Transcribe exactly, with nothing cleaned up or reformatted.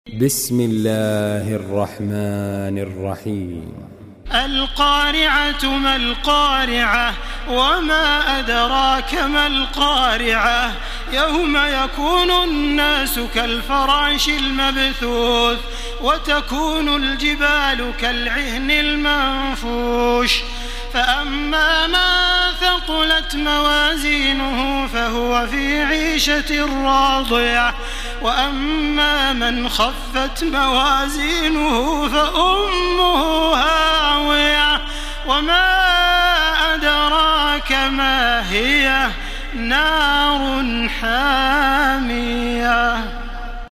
بسم الله الرحمن الرحيم. القارعة ما القارعة وما أدراك ما القارعة يوم يكون الناس كالفراش المبثوث وتكون الجبال كالعهن المنفوش فأما من ثقلت موازينه فهو في عيشة راضية وأما من خفت موازينه فأمه هاوية وما أدراك ما هي نار حامية.